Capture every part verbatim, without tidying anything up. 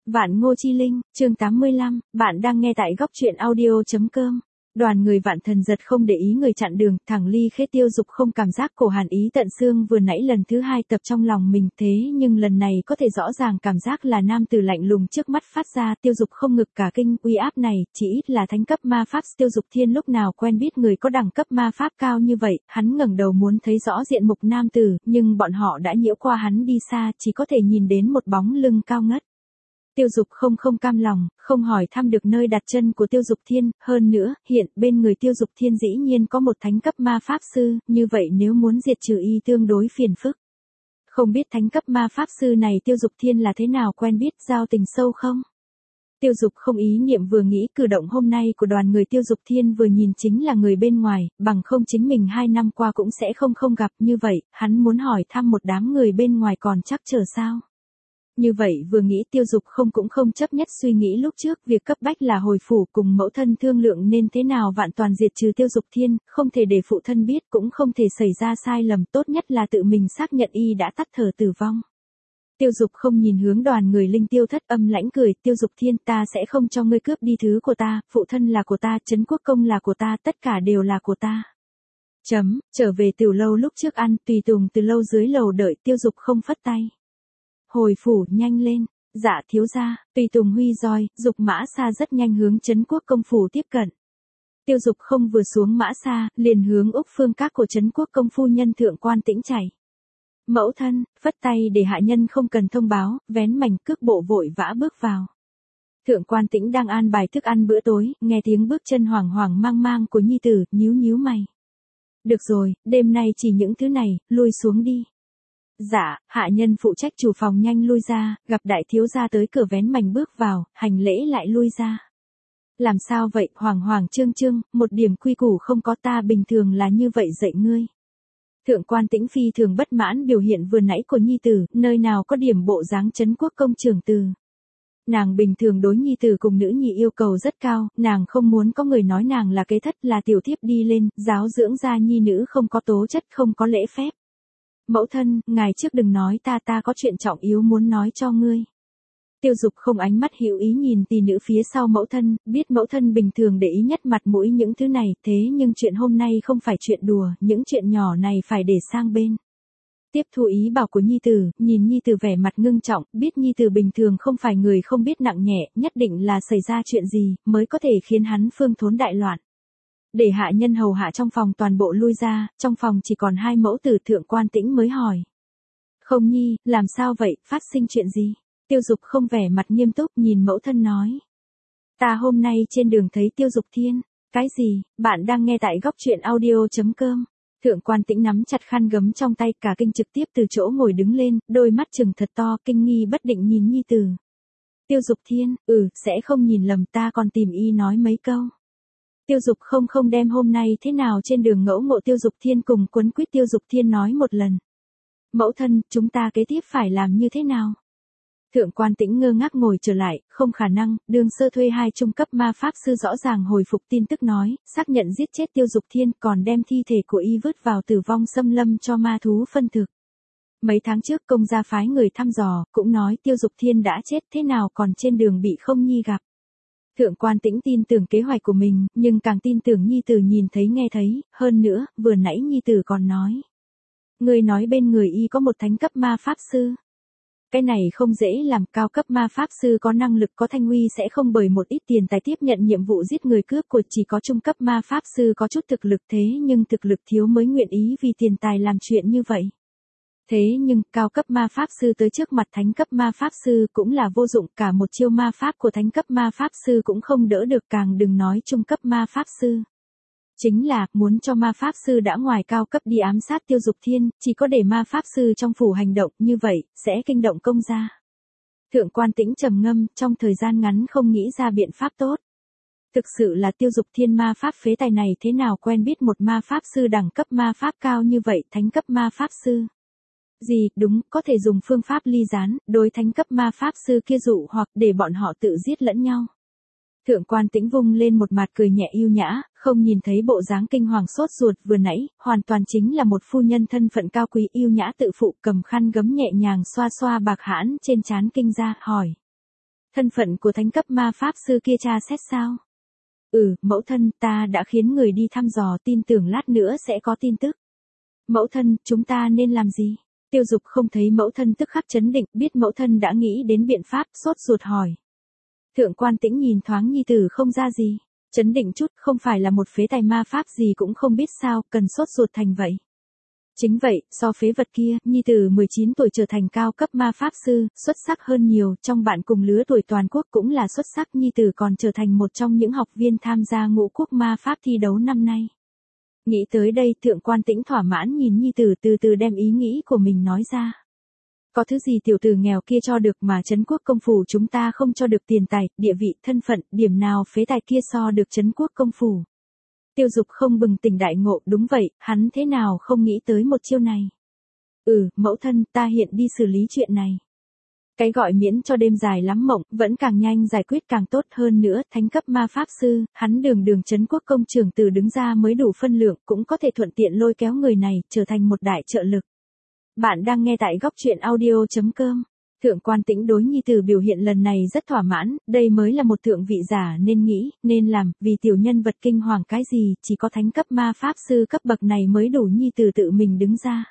Vạn Ngô Chi Linh, chương tám mươi lăm, bạn đang nghe tại góc truyện audio.com. Đoàn người Vạn Thần Giật không để ý người chặn đường, thẳng Ly Khê Tiêu Dục không cảm giác cổ hàn ý tận xương vừa nãy lần thứ hai tập trong lòng mình, thế nhưng lần này có thể rõ ràng cảm giác là nam tử lạnh lùng trước mắt phát ra. Tiêu Dục không ngực cả kinh, uy áp này chỉ ít là thánh cấp ma pháp. Tiêu Dục Thiên lúc nào quen biết người có đẳng cấp ma pháp cao như vậy, hắn ngẩng đầu muốn thấy rõ diện mục nam tử, nhưng bọn họ đã nhiễu qua hắn đi xa, chỉ có thể nhìn đến một bóng lưng cao ngất. Tiêu Dục không không cam lòng, không hỏi thăm được nơi đặt chân của Tiêu Dục Thiên, hơn nữa, hiện bên người Tiêu Dục Thiên dĩ nhiên có một thánh cấp ma pháp sư, như vậy nếu muốn diệt trừ y tương đối phiền phức. Không biết thánh cấp ma pháp sư này Tiêu Dục Thiên là thế nào quen biết, giao tình sâu không? Tiêu Dục không ý niệm vừa nghĩ cử động hôm nay của đoàn người Tiêu Dục Thiên vừa nhìn chính là người bên ngoài, bằng không chính mình hai năm qua cũng sẽ không không gặp như vậy, hắn muốn hỏi thăm một đám người bên ngoài còn chắc chờ sao? Như vậy vừa nghĩ Tiêu Dục không cũng không chấp nhất suy nghĩ lúc trước, việc cấp bách là hồi phủ cùng mẫu thân thương lượng nên thế nào vạn toàn diệt trừ Tiêu Dục Thiên, không thể để phụ thân biết, cũng không thể xảy ra sai lầm, tốt nhất là tự mình xác nhận y đã tắt thở tử vong. Tiêu Dục không nhìn hướng đoàn người Linh Tiêu Thất, âm lãnh cười, Tiêu Dục Thiên, ta sẽ không cho ngươi cướp đi thứ của ta, phụ thân là của ta, trấn quốc công là của ta, tất cả đều là của ta. Chấm, trở về tiểu lâu lúc trước ăn, tùy tùng từ lâu dưới lầu đợi. Tiêu Dục không phất tay. Hồi phủ, nhanh lên. Dạ thiếu gia. Tùy tùng huy roi, dục mã xa rất nhanh hướng trấn quốc công phủ tiếp cận. Tiêu Dục không vừa xuống mã xa, liền hướng Úc Phương các của trấn quốc công phu nhân Thượng Quan Tĩnh chạy. Mẫu thân, phất tay để hạ nhân không cần thông báo, vén mảnh cước bộ vội vã bước vào. Thượng Quan Tĩnh đang an bài thức ăn bữa tối, nghe tiếng bước chân hoảng hoảng mang mang của nhi tử, nhíu nhíu mày. Được rồi, đêm nay chỉ những thứ này, lui xuống đi. Dạ, hạ nhân phụ trách chủ phòng nhanh lui ra, gặp đại thiếu gia tới cửa vén mảnh bước vào, hành lễ lại lui ra. Làm sao vậy, hoàng hoàng trương trương, một điểm quy củ không có, ta bình thường là như vậy dạy ngươi. Thượng Quan Tĩnh phi thường bất mãn biểu hiện vừa nãy của nhi tử, nơi nào có điểm bộ dáng trấn quốc công trưởng từ. Nàng bình thường đối nhi tử cùng nữ nhi yêu cầu rất cao, nàng không muốn có người nói nàng là kế thất, là tiểu thiếp đi lên, giáo dưỡng ra nhi nữ không có tố chất, không có lễ phép. Mẫu thân, ngài trước đừng nói ta ta có chuyện trọng yếu muốn nói cho ngươi. Tiêu Dục không ánh mắt hữu ý nhìn tỷ nữ phía sau mẫu thân, biết mẫu thân bình thường để ý nhất mặt mũi những thứ này, thế nhưng chuyện hôm nay không phải chuyện đùa, những chuyện nhỏ này phải để sang bên. Tiếp thu ý bảo của nhi tử, nhìn nhi tử vẻ mặt ngưng trọng, biết nhi tử bình thường không phải người không biết nặng nhẹ, nhất định là xảy ra chuyện gì, mới có thể khiến hắn phương thốn đại loạn. Để hạ nhân hầu hạ trong phòng toàn bộ lui ra, trong phòng chỉ còn hai mẫu tử. Thượng Quan Tĩnh mới hỏi. Không nhi, làm sao vậy, phát sinh chuyện gì? Tiêu Dục không vẻ mặt nghiêm túc nhìn mẫu thân nói. Ta hôm nay trên đường thấy Tiêu Dục Thiên. Cái gì, bạn đang nghe tại góc truyện audio.com. Thượng Quan Tĩnh nắm chặt khăn gấm trong tay, cả kinh trực tiếp từ chỗ ngồi đứng lên, đôi mắt trừng thật to, kinh nghi bất định nhìn nhi tử. Tiêu Dục Thiên, ừ, sẽ không nhìn lầm, ta còn tìm y nói mấy câu. Tiêu Dục không không đem hôm nay thế nào trên đường ngẫu ngộ Tiêu Dục Thiên cùng quấn quýt Tiêu Dục Thiên nói một lần. Mẫu thân, chúng ta kế tiếp phải làm như thế nào? Thượng Quan Tĩnh ngơ ngác ngồi trở lại, không khả năng, Đường Sơ thuê hai trung cấp ma pháp sư rõ ràng hồi phục tin tức nói, xác nhận giết chết Tiêu Dục Thiên, còn đem thi thể của y vứt vào tử vong xâm lâm cho ma thú phân thực. Mấy tháng trước công gia phái người thăm dò, cũng nói Tiêu Dục Thiên đã chết, thế nào còn trên đường bị không nhi gặp. Thượng Quan Tĩnh tin tưởng kế hoạch của mình, nhưng càng tin tưởng nhi tử nhìn thấy nghe thấy, hơn nữa, vừa nãy nhi tử còn nói. Người nói bên người y có một thánh cấp ma pháp sư. Cái này không dễ làm, cao cấp ma pháp sư có năng lực có thanh uy sẽ không bởi một ít tiền tài tiếp nhận nhiệm vụ giết người cướp của, chỉ có trung cấp ma pháp sư có chút thực lực, thế nhưng thực lực thiếu mới nguyện ý vì tiền tài làm chuyện như vậy. Thế nhưng, cao cấp ma pháp sư tới trước mặt thánh cấp ma pháp sư cũng là vô dụng, cả một chiêu ma pháp của thánh cấp ma pháp sư cũng không đỡ được, càng đừng nói trung cấp ma pháp sư. Chính là, muốn cho ma pháp sư đã ngoài cao cấp đi ám sát Tiêu Dục Thiên, chỉ có để ma pháp sư trong phủ hành động, như vậy, sẽ kinh động công gia. Thượng Quan Tĩnh trầm ngâm, trong thời gian ngắn không nghĩ ra biện pháp tốt. Thực sự là Tiêu Dục Thiên ma pháp phế tài này thế nào quen biết một ma pháp sư đẳng cấp ma pháp cao như vậy, thánh cấp ma pháp sư. Gì, đúng, có thể dùng phương pháp ly gián, đối thánh cấp ma pháp sư kia dụ hoặc để bọn họ tự giết lẫn nhau. Thượng Quan Tĩnh vung lên một mặt cười nhẹ yêu nhã, không nhìn thấy bộ dáng kinh hoàng sốt ruột vừa nãy, hoàn toàn chính là một phu nhân thân phận cao quý yêu nhã tự phụ, cầm khăn gấm nhẹ nhàng xoa xoa bạc hãn trên trán kinh ra, hỏi. Thân phận của thánh cấp ma pháp sư kia tra xét sao? Ừ, mẫu thân, ta đã khiến người đi thăm dò, tin tưởng lát nữa sẽ có tin tức. Mẫu thân, chúng ta nên làm gì? Tiêu Dục không thấy mẫu thân tức khắc chấn định, biết mẫu thân đã nghĩ đến biện pháp, sốt ruột hỏi. Thượng Quan Tĩnh nhìn thoáng nhi tử không ra gì. Chấn định chút, không phải là một phế tài ma pháp gì cũng không biết sao, cần sốt ruột thành vậy. Chính vậy, so phế vật kia, nhi tử mười chín tuổi trở thành cao cấp ma pháp sư, xuất sắc hơn nhiều, trong bạn cùng lứa tuổi toàn quốc cũng là xuất sắc, nhi tử còn trở thành một trong những học viên tham gia ngũ quốc ma pháp thi đấu năm nay. Nghĩ tới đây, Thượng Quan Tĩnh thỏa mãn nhìn nhi tử từ từ đem ý nghĩ của mình nói ra. Có thứ gì tiểu tử nghèo kia cho được mà Trấn Quốc công phủ chúng ta không cho được, tiền tài, địa vị, thân phận, điểm nào phế tài kia so được Trấn Quốc công phủ. Tiêu Dục không bừng tỉnh đại ngộ, đúng vậy, hắn thế nào không nghĩ tới một chiêu này. Ừ, mẫu thân, ta hiện đi xử lý chuyện này. Cái gọi miễn cho đêm dài lắm mộng, vẫn càng nhanh giải quyết càng tốt hơn nữa, thánh cấp ma pháp sư, hắn đường đường Trấn Quốc công trưởng từ đứng ra mới đủ phân lượng, cũng có thể thuận tiện lôi kéo người này, trở thành một đại trợ lực. Bạn đang nghe tại góc truyện audio chấm com. Thượng Quan Tĩnh đối nhi tử biểu hiện lần này rất thỏa mãn, đây mới là một thượng vị giả nên nghĩ, nên làm, vì tiểu nhân vật kinh hoàng cái gì, chỉ có thánh cấp ma pháp sư cấp bậc này mới đủ nhi tử tự mình đứng ra.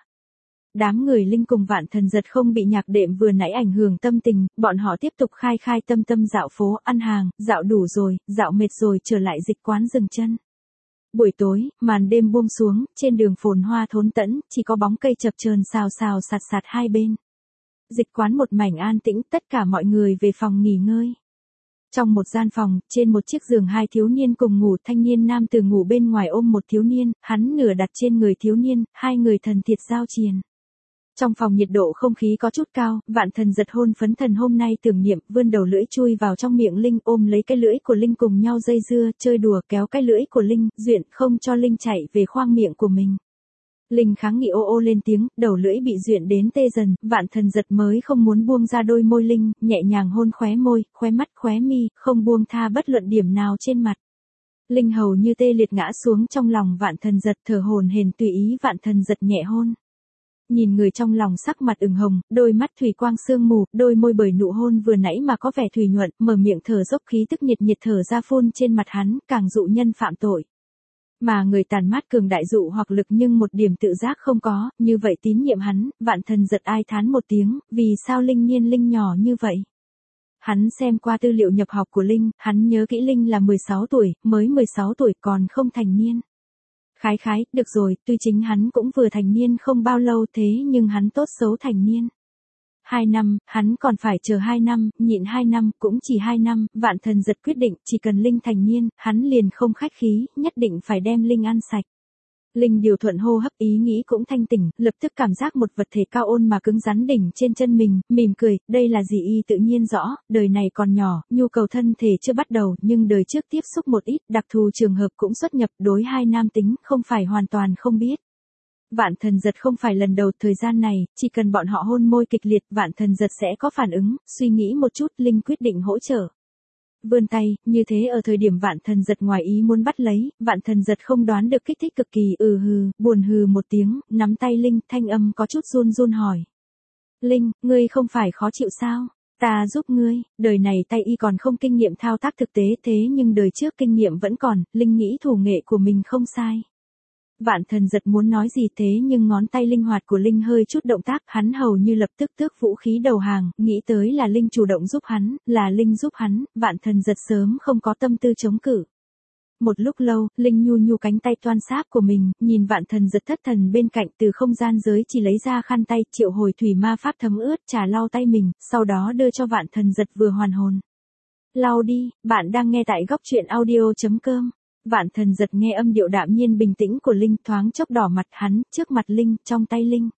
Đám người Linh cùng Vạn Thần Giật không bị nhạc đệm vừa nãy ảnh hưởng tâm tình, bọn họ tiếp tục khai khai tâm tâm dạo phố, ăn hàng, dạo đủ rồi, dạo mệt rồi trở lại dịch quán dừng chân. Buổi tối, màn đêm buông xuống, trên đường phồn hoa thốn tẫn, chỉ có bóng cây chập chờn xào xào sạt sạt hai bên. Dịch quán một mảnh an tĩnh, tất cả mọi người về phòng nghỉ ngơi. Trong một gian phòng, trên một chiếc giường hai thiếu niên cùng ngủ, thanh niên nam tử ngủ bên ngoài ôm một thiếu niên, hắn nửa đặt trên người thiếu niên, hai người thần thiệt giao triền. Trong phòng nhiệt độ không khí có chút cao, Vạn Thần Giật hôn phấn thần hôm nay tưởng niệm, vươn đầu lưỡi chui vào trong miệng Linh, ôm lấy cái lưỡi của Linh cùng nhau dây dưa, chơi đùa, kéo cái lưỡi của Linh, duyện không cho Linh chạy về khoang miệng của mình. Linh kháng nghị ô ô lên tiếng, đầu lưỡi bị duyện đến tê dần, Vạn Thần Giật mới không muốn buông ra đôi môi Linh, nhẹ nhàng hôn khóe môi, khóe mắt, khóe mi, không buông tha bất luận điểm nào trên mặt. Linh hầu như tê liệt ngã xuống trong lòng Vạn Thần Giật, thở hổn hển tùy ý Vạn Thần Giật nhẹ hôn. Nhìn người trong lòng sắc mặt ửng hồng, đôi mắt thủy quang sương mù, đôi môi bởi nụ hôn vừa nãy mà có vẻ thủy nhuận, mở miệng thở dốc khí tức nhiệt nhiệt thở ra phun trên mặt hắn, càng dụ nhân phạm tội. Mà người tàn mát cường đại dụ hoặc lực nhưng một điểm tự giác không có, như vậy tín nhiệm hắn, Vạn Thần Giật ai thán một tiếng, vì sao Linh niên Linh nhỏ như vậy. Hắn xem qua tư liệu nhập học của Linh, hắn nhớ kỹ Linh là mười sáu tuổi, mới mười sáu tuổi còn không thành niên. Khái khái, được rồi, tuy chính hắn cũng vừa thành niên không bao lâu thế nhưng hắn tốt xấu thành niên. Hai năm, hắn còn phải chờ hai năm, nhịn hai năm, cũng chỉ hai năm, Vạn Thần Giật quyết định, chỉ cần Linh thành niên, hắn liền không khách khí, nhất định phải đem Linh ăn sạch. Linh điều thuận hô hấp, ý nghĩ cũng thanh tỉnh, lập tức cảm giác một vật thể cao ôn mà cứng rắn đỉnh trên chân mình, mỉm cười, đây là gì y tự nhiên rõ, đời này còn nhỏ, nhu cầu thân thể chưa bắt đầu, nhưng đời trước tiếp xúc một ít, đặc thù trường hợp cũng xuất nhập, đối hai nam tính, không phải hoàn toàn không biết. Vạn Thần Giật không phải lần đầu, thời gian này, chỉ cần bọn họ hôn môi kịch liệt, Vạn Thần Giật sẽ có phản ứng, suy nghĩ một chút, Linh quyết định hỗ trợ. Vươn tay, như thế ở thời điểm Vạn Thần Giật ngoài ý muốn bắt lấy, Vạn Thần Giật không đoán được kích thích cực kỳ, ừ hừ, buồn hừ một tiếng, nắm tay Linh, thanh âm có chút run run hỏi. Linh, ngươi không phải khó chịu sao? Ta giúp ngươi, đời này tay y còn không kinh nghiệm thao tác thực tế thế nhưng đời trước kinh nghiệm vẫn còn, Linh nghĩ thủ nghệ của mình không sai. Vạn Thần Giật muốn nói gì thế nhưng ngón tay linh hoạt của Linh hơi chút động tác, hắn hầu như lập tức tước vũ khí đầu hàng, nghĩ tới là Linh chủ động giúp hắn, là Linh giúp hắn, Vạn Thần Giật sớm không có tâm tư chống cự. Một lúc lâu, Linh nhu nhu cánh tay toan sáp của mình, nhìn Vạn Thần Giật thất thần bên cạnh, từ không gian giới chỉ lấy ra khăn tay, triệu hồi thủy ma pháp thấm ướt, trà lau tay mình, sau đó đưa cho Vạn Thần Giật vừa hoàn hồn. Lau đi, bạn đang nghe tại góc truyện audio chấm com. Vạn Thần Giật nghe âm điệu đạm nhiên bình tĩnh của Linh, thoáng chốc đỏ mặt, hắn, trước mặt Linh, trong tay Linh.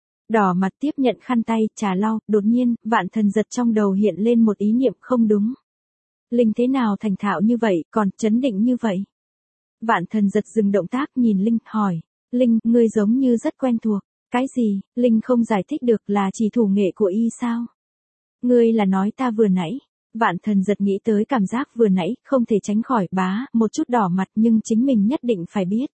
Đỏ mặt tiếp nhận khăn tay, trà lau, đột nhiên, Vạn Thần Giật trong đầu hiện lên một ý niệm không đúng. Linh thế nào thành thạo như vậy, còn chấn định như vậy? Vạn Thần Giật dừng động tác nhìn Linh, hỏi. Linh, ngươi giống như rất quen thuộc. Cái gì? Linh không giải thích được, là chỉ thủ nghệ của y sao? Ngươi là nói ta vừa nãy. Vạn Thần Giật nghĩ tới cảm giác vừa nãy, không thể tránh khỏi, bá, một chút đỏ mặt nhưng chính mình nhất định phải biết.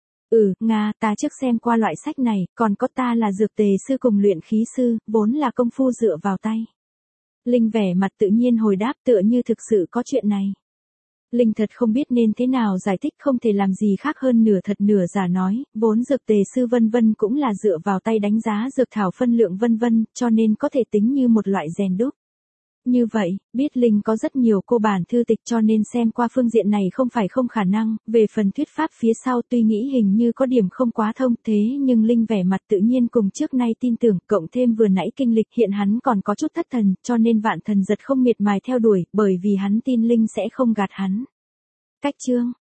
Ừ, Nga, ta trước xem qua loại sách này, còn có ta là dược tề sư cùng luyện khí sư, vốn là công phu dựa vào tay. Linh vẻ mặt tự nhiên hồi đáp tựa như thực sự có chuyện này. Linh thật không biết nên thế nào giải thích, không thể làm gì khác hơn nửa thật nửa giả nói, vốn dược tề sư vân vân cũng là dựa vào tay đánh giá dược thảo phân lượng vân vân, cho nên có thể tính như một loại rèn đúc. Như vậy, biết Linh có rất nhiều cô bản thư tịch cho nên xem qua phương diện này không phải không khả năng, về phần thuyết pháp phía sau tuy nghĩ hình như có điểm không quá thông thế nhưng Linh vẻ mặt tự nhiên cùng trước nay tin tưởng, cộng thêm vừa nãy kinh lịch hiện hắn còn có chút thất thần, cho nên Vạn Thần Giật không miệt mài theo đuổi, bởi vì hắn tin Linh sẽ không gạt hắn. Cách chương